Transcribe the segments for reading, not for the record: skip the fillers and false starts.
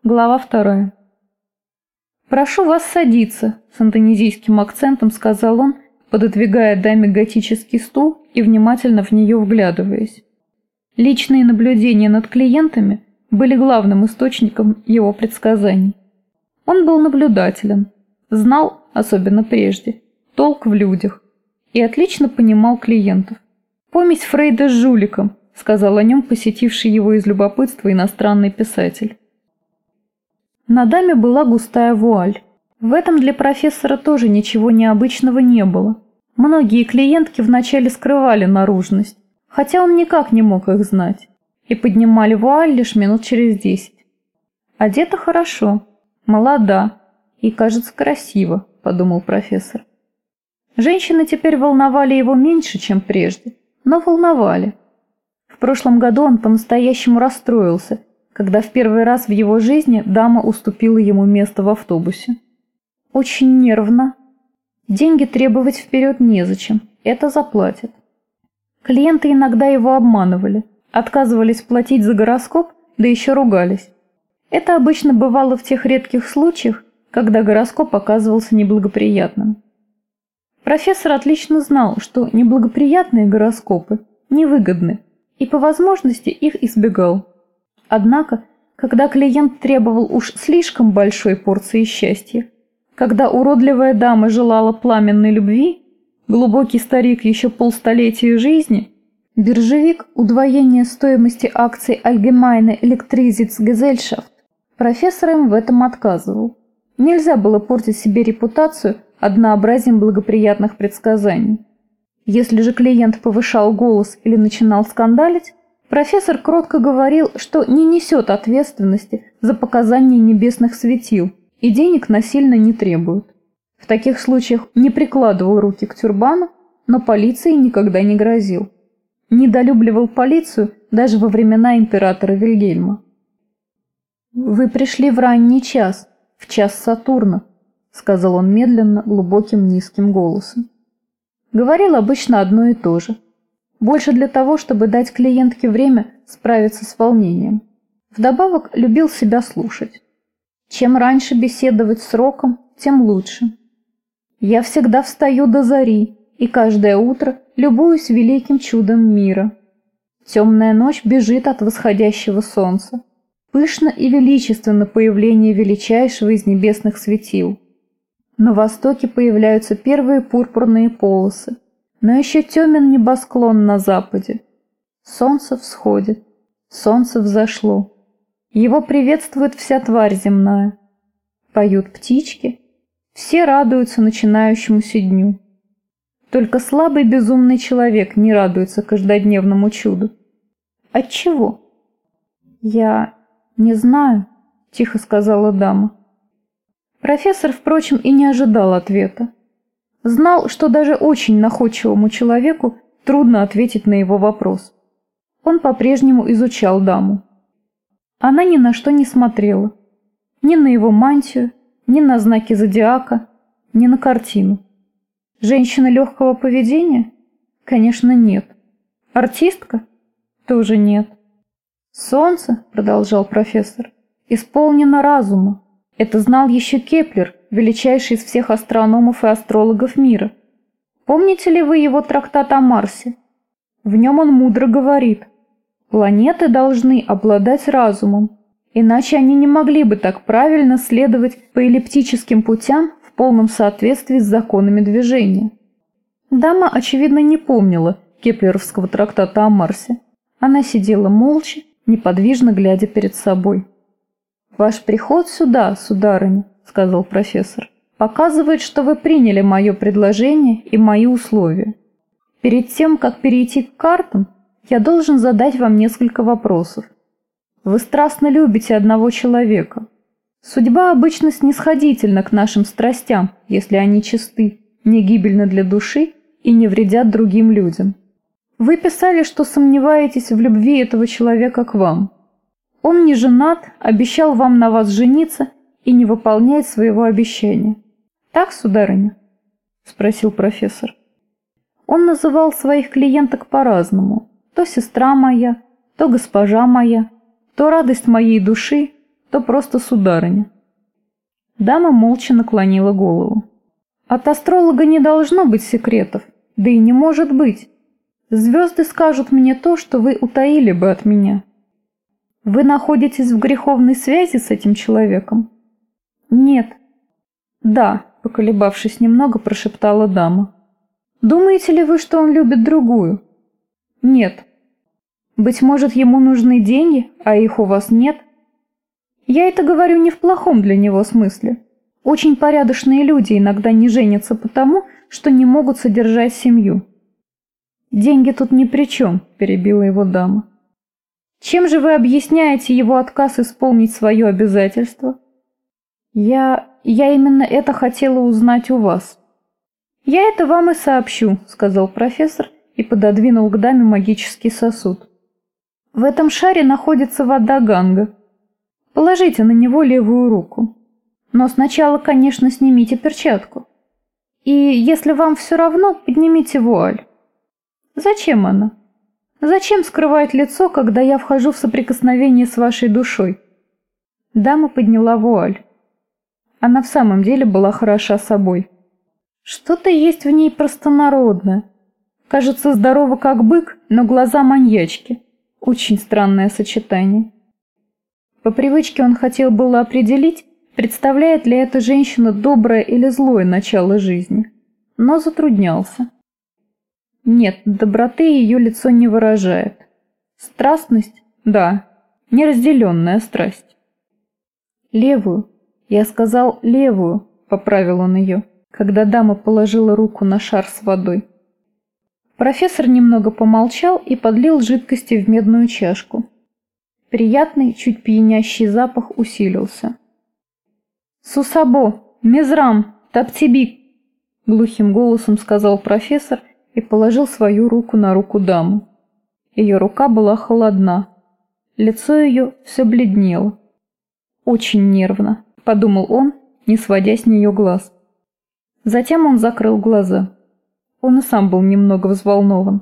Глава 2. «Прошу вас садиться», — с индонезийским акцентом сказал он, пододвигая даме готический стул и внимательно в нее вглядываясь. Личные наблюдения над клиентами были главным источником его предсказаний. Он был наблюдателен, знал, особенно прежде, толк в людях и отлично понимал клиентов. «Помесь Фрейда с жуликом», — сказал о нем посетивший его из любопытства иностранный писатель. На даме была густая вуаль. В этом для профессора тоже ничего необычного не было. Многие клиентки вначале скрывали наружность, хотя он никак не мог их знать, и поднимали вуаль лишь минут через 10. «Одета хорошо, молода и, кажется, красиво», — подумал профессор. Женщины теперь волновали его меньше, чем прежде, но волновали. В прошлом году он по-настоящему расстроился, когда в первый раз в его жизни дама уступила ему место в автобусе. Очень нервно. Деньги требовать вперед незачем, это заплатят. Клиенты иногда его обманывали, отказывались платить за гороскоп, да еще ругались. Это обычно бывало в тех редких случаях, когда гороскоп оказывался неблагоприятным. Профессор отлично знал, что неблагоприятные гороскопы невыгодны, и по возможности их избегал. Однако, когда клиент требовал уж слишком большой порции счастья, когда уродливая дама желала пламенной любви, глубокий старик еще полстолетия жизни, биржевик удвоение стоимости акций Allgemeine Elektrizitätsgesellschaft, профессор им в этом отказывал. Нельзя было портить себе репутацию однообразием благоприятных предсказаний. Если же клиент повышал голос или начинал скандалить, профессор кротко говорил, что не несет ответственности за показания небесных светил и денег насильно не требует. В таких случаях не прикладывал руки к тюрбану, но полиции никогда не грозил. Недолюбливал полицию даже во времена императора Вильгельма. «Вы пришли в ранний час, в час Сатурна», — сказал он медленно, глубоким низким голосом. Говорил обычно одно и то же. Больше для того, чтобы дать клиентке время справиться с волнением. Вдобавок любил себя слушать. Чем раньше беседовать с Роком, тем лучше. Я всегда встаю до зари, и каждое утро любуюсь великим чудом мира. Темная ночь бежит от восходящего солнца. Пышно и величественно появление величайшего из небесных светил. На востоке появляются первые пурпурные полосы. Но еще темен небосклон на западе. Солнце всходит, солнце взошло. Его приветствует вся тварь земная. Поют птички, все радуются начинающемуся дню. Только слабый безумный человек не радуется каждодневному чуду. Отчего? Я не знаю, тихо сказала дама. Профессор, впрочем, и не ожидал ответа. Знал, что даже очень находчивому человеку трудно ответить на его вопрос. Он по-прежнему изучал даму. Она ни на что не смотрела. Ни на его мантию, ни на знаки зодиака, ни на картину. Женщина легкого поведения? Конечно, нет. Артистка? Тоже нет. Солнце, продолжал профессор, исполнено разума. Это знал еще Кеплер, величайший из всех астрономов и астрологов мира. Помните ли вы его трактат о Марсе? В нем он мудро говорит: планеты должны обладать разумом, иначе они не могли бы так правильно следовать по эллиптическим путям в полном соответствии с законами движения. Дама, очевидно, не помнила кеплеровского трактата о Марсе. Она сидела молча, неподвижно глядя перед собой. «Ваш приход сюда, сударыня», — сказал профессор, — «показывает, что вы приняли мое предложение и мои условия. Перед тем, как перейти к картам, я должен задать вам несколько вопросов. Вы страстно любите одного человека. Судьба обычно снисходительна к нашим страстям, если они чисты, не гибельны для души и не вредят другим людям. Вы писали, что сомневаетесь в любви этого человека к вам. Он не женат, обещал вам на вас жениться и не выполняет своего обещания. Так, сударыня?» – спросил профессор. Он называл своих клиенток по-разному. То сестра моя, то госпожа моя, то радость моей души, то просто сударыня». Дама молча наклонила голову. «От астролога не должно быть секретов, да и не может быть. Звезды скажут мне то, что вы утаили бы от меня. Вы находитесь в греховной связи с этим человеком?» «Нет». «Да», — поколебавшись немного, прошептала дама. «Думаете ли вы, что он любит другую?» «Нет». «Быть может, ему нужны деньги, а их у вас нет?» «Я это говорю не в плохом для него смысле. Очень порядочные люди иногда не женятся потому, что не могут содержать семью». «Деньги тут ни при чем», — перебила его дама. «Чем же вы объясняете его отказ исполнить свое обязательство?» Я именно это хотела узнать у вас». «Я это вам и сообщу», — сказал профессор и пододвинул к даме магический сосуд. «В этом шаре находится вода Ганга. Положите на него левую руку. Но сначала, конечно, снимите перчатку. И если вам все равно, поднимите вуаль». «Зачем она? Зачем скрывать лицо, когда я вхожу в соприкосновение с вашей душой?» Дама подняла вуаль. Она в самом деле была хороша собой. Что-то есть в ней простонародное. Кажется, здорова как бык, но глаза маньячки. Очень странное сочетание. По привычке он хотел было определить, представляет ли эта женщина доброе или злое начало жизни, но затруднялся. Нет, доброты ее лицо не выражает. Страстность? Да, неразделенная страсть. «Левую. Я сказал левую», — поправил он ее, когда дама положила руку на шар с водой. Профессор немного помолчал и подлил жидкости в медную чашку. Приятный, чуть пьянящий запах усилился. «Сусабо, Мезрам, Таптибик», — глухим голосом сказал профессор и положил свою руку на руку дамы. Ее рука была холодна. Лицо ее все бледнело. «Очень нервно», — подумал он, не сводя с нее глаз. Затем он закрыл глаза. Он и сам был немного взволнован.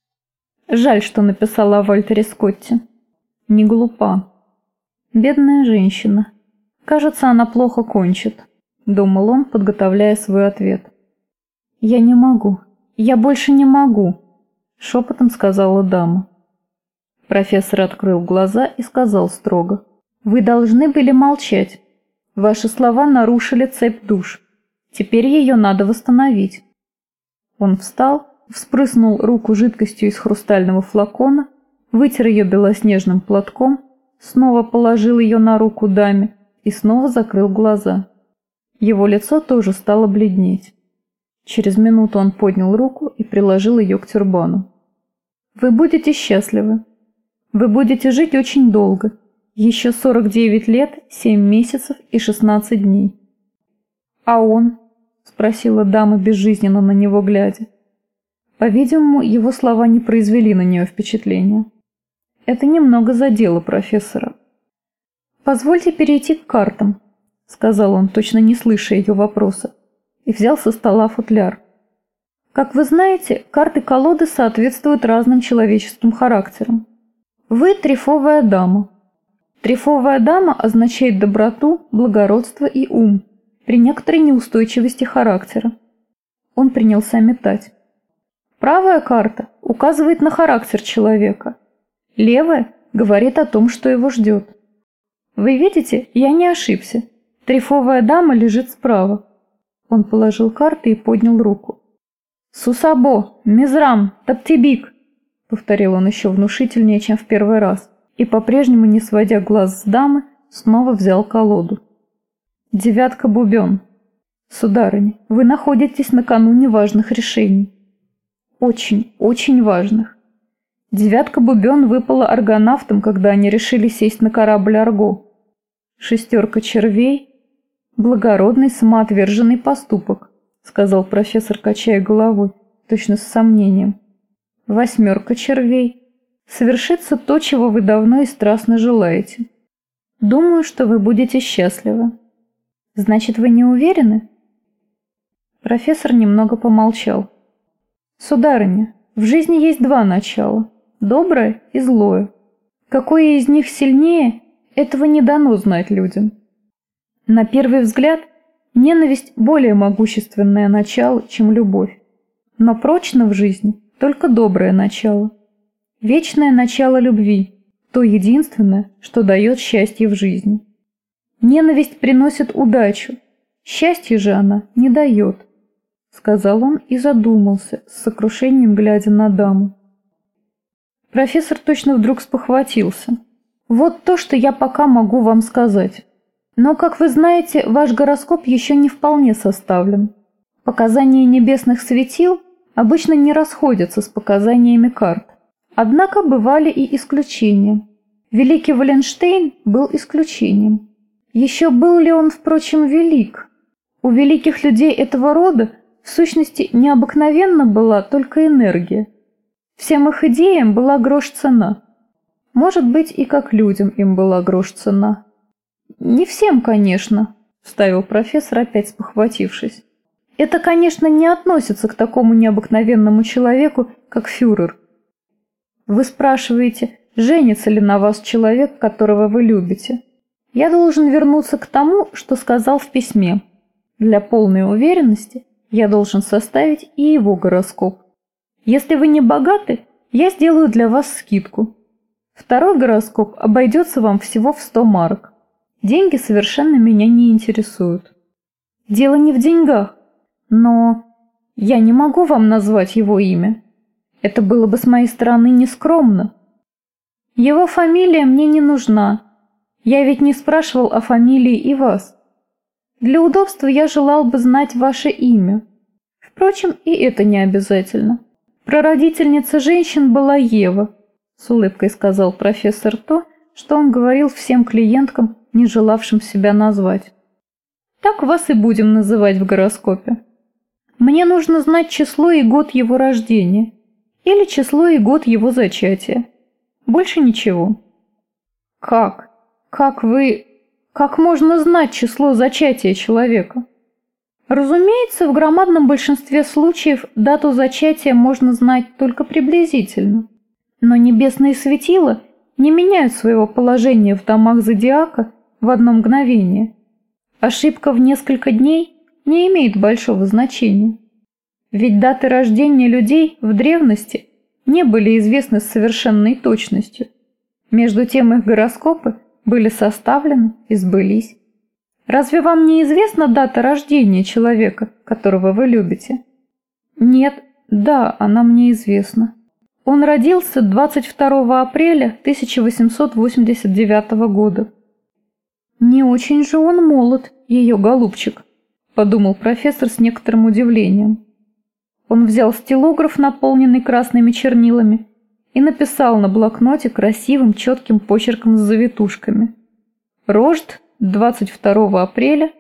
Жаль, что написала о Вальтере Скотте. Не глупа. Бедная женщина. Кажется, она плохо кончит, думал он, подготовляя свой ответ. «Я не могу. Я больше не могу», — шепотом сказала дама. Профессор открыл глаза и сказал строго: «Вы должны были молчать. Ваши слова нарушили цепь душ. Теперь ее надо восстановить». Он встал, вспрыснул руку жидкостью из хрустального флакона, вытер ее белоснежным платком, снова положил ее на руку даме и снова закрыл глаза. Его лицо тоже стало бледнеть. Через минуту он поднял руку и приложил ее к тюрбану. «Вы будете счастливы. Вы будете жить очень долго. Еще 49 лет, 7 месяцев и 16 дней». «А он?» — спросила дама, безжизненно на него глядя. По-видимому, его слова не произвели на нее впечатления. Это немного задело профессора. «Позвольте перейти к картам», — сказал он, точно не слыша ее вопроса, и взял со стола футляр. «Как вы знаете, карты колоды соответствуют разным человеческим характерам. Вы трефовая дама. Трефовая дама означает доброту, благородство и ум, при некоторой неустойчивости характера». Он принялся метать. Правая карта указывает на характер человека. Левая говорит о том, что его ждет. Вы видите, я не ошибся. Трефовая дама лежит справа. Он положил карты и поднял руку. «Сусабо, Мезрам, Таптибик», — повторил он еще внушительнее, чем в первый раз, и, по-прежнему не сводя глаз с дамы, снова взял колоду. «Девятка бубен. Сударыня, вы находитесь накануне важных решений. Очень, очень важных. Девятка бубен выпала аргонавтам, когда они решили сесть на корабль Арго. Шестерка червей — благородный самоотверженный поступок», — сказал профессор, качая головой, точно с сомнением. Восьмерка червей — совершится то, чего вы давно и страстно желаете. Думаю, что вы будете счастливы. Значит, вы не уверены? Профессор немного помолчал. «Сударыня, в жизни есть два начала – доброе и злое. Какое из них сильнее, Этого не дано знать людям. На первый взгляд, ненависть – более могущественное начало, чем любовь. Но прочно в жизни только доброе начало. Вечное начало любви – то единственное, что дает счастье в жизни. Ненависть приносит удачу, счастье же она не дает, сказал он и задумался, с сокрушением глядя на даму. Профессор точно вдруг спохватился. Вот то, что я пока могу вам сказать. Но, как вы знаете, ваш гороскоп еще не вполне составлен. Показания небесных светил обычно не расходятся с показаниями карт. Однако бывали и исключения. Великий Валенштейн был исключением. Еще был ли он, впрочем, велик? У великих людей этого рода, в сущности, необыкновенно была только энергия. Всем их идеям была грош цена. Может быть, и как людям им была грош цена. «Не всем, конечно», – вставил профессор, опять спохватившись. «Это, конечно, не относится к такому необыкновенному человеку, как фюрер. Вы спрашиваете, женится ли на вас человек, которого вы любите. Я должен вернуться к тому, что сказал в письме. Для полной уверенности я должен составить и его гороскоп. Если вы не богаты, я сделаю для вас скидку. Второй гороскоп обойдется вам всего в 100 марок. Деньги совершенно меня не интересуют. Дело не в деньгах, но я не могу вам назвать его имя. Это было бы с моей стороны нескромно. Его фамилия мне не нужна. Я ведь не спрашивал о фамилии и вас. Для удобства я желал бы знать ваше имя. Впрочем, и это не обязательно. Прародительница женщин была Ева, с улыбкой сказал профессор то, что он говорил всем клиенткам, не желавшим себя назвать. Так вас и будем называть в гороскопе. Мне нужно знать число и год его рождения, или число и год его зачатия. Больше ничего. Как? Как можно знать число зачатия человека? Разумеется, в громадном большинстве случаев дату зачатия можно знать только приблизительно. Но небесные светила не меняют своего положения в домах зодиака в одно мгновение. Ошибка в несколько дней не имеет большого значения. Ведь даты рождения людей в древности не были известны с совершенной точностью. Между тем их гороскопы были составлены и сбылись. Разве вам не известна дата рождения человека, которого вы любите? Нет, да, она мне известна. Он родился 22 апреля 1889 года. Не очень же он молод, ее голубчик, подумал профессор с некоторым удивлением. Он взял стилограф, наполненный красными чернилами, и написал на блокноте красивым четким почерком с завитушками. Рожд 22 апреля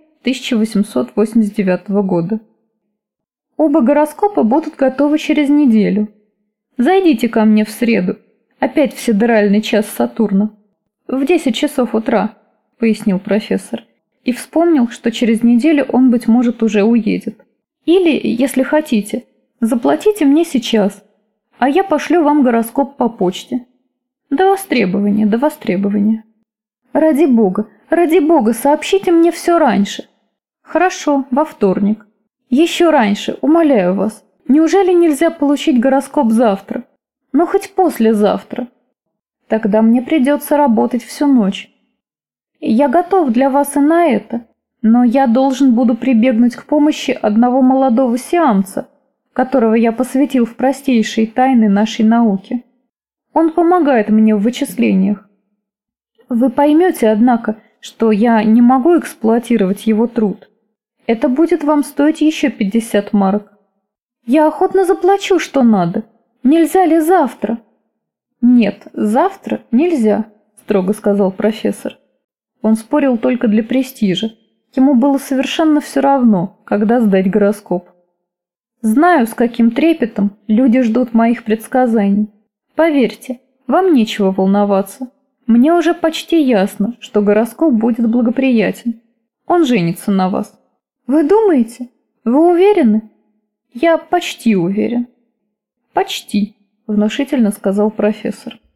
1889 года. Оба гороскопа будут готовы через неделю. Зайдите ко мне в среду, опять в сидеральный час Сатурна, в 10 часов утра, пояснил профессор, и вспомнил, что через неделю он, быть может, уже уедет. Или, если хотите, заплатите мне сейчас, а я пошлю вам гороскоп по почте. До востребования, до востребования. Ради бога, сообщите мне все раньше. Хорошо, во вторник. Еще раньше, умоляю вас. Неужели нельзя получить гороскоп завтра? Ну, хоть послезавтра. Тогда мне придется работать всю ночь. Я готов для вас и на это, но я должен буду прибегнуть к помощи одного молодого сиамца, которого я посвятил в простейшие тайны нашей науки. Он помогает мне в вычислениях. Вы поймете, однако, что я не могу эксплуатировать его труд. Это будет вам стоить еще 50 марок. Я охотно заплачу, что надо. Нельзя ли завтра? Нет, завтра нельзя, строго сказал профессор. Он спорил только для престижа. Ему было совершенно все равно, когда сдать гороскоп. Знаю, с каким трепетом люди ждут моих предсказаний. Поверьте, вам нечего волноваться. Мне уже почти ясно, что гороскоп будет благоприятен. Он женится на вас. Вы думаете? Вы уверены? Я почти уверен. Почти, внушительно сказал профессор.